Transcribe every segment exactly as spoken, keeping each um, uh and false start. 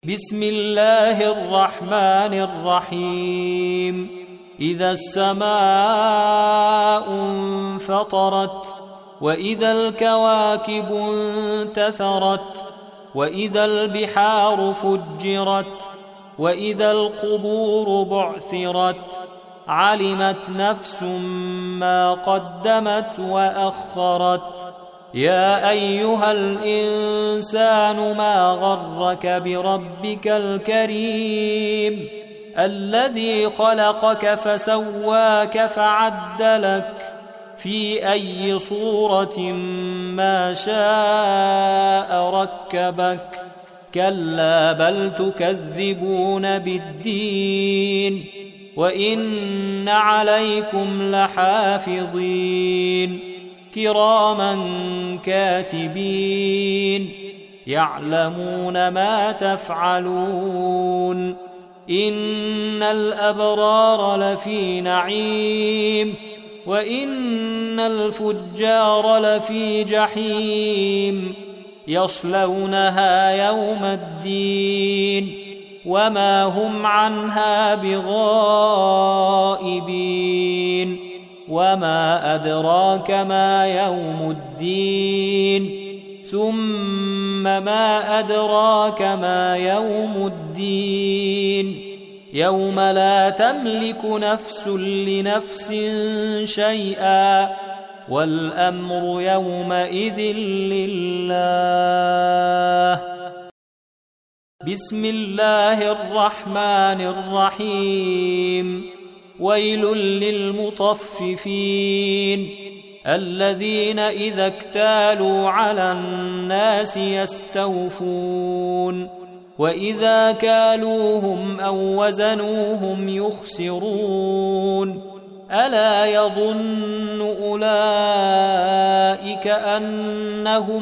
بسم الله الرحمن الرحيم إذا السماء انفطرت وإذا الكواكب انتثرت وإذا البحار فجرت وإذا القبور بعثرت علمت نفس ما قدمت وأخرت يا أيها الإنسان ما غرك بربك الكريم الذي خلقك فسواك فعدلك في أي صورة ما شاء ركبك كلا بل تكذبون بالدين وإن عليكم لحافظين كراما كاتبين يعلمون ما تفعلون إن الأبرار لفي نعيم وإن الفجار لفي جحيم يصلونها يوم الدين وما هم عنها بغائبين وما أدراك ما يوم الدين ثم ما أدراك ما يوم الدين يوم لا تملك نفس لنفس شيئا والأمر يومئذ لله بسم الله الرحمن الرحيم ويل للمطففين الذين إذا اكتالوا على الناس يستوفون وإذا كالوهم أو وزنوهم يخسرون ألا يظن أولئك أنهم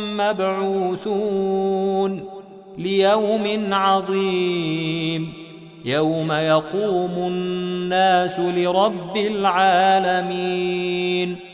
مبعوثون ليوم عظيم يوم يقوم الناس لرب العالمين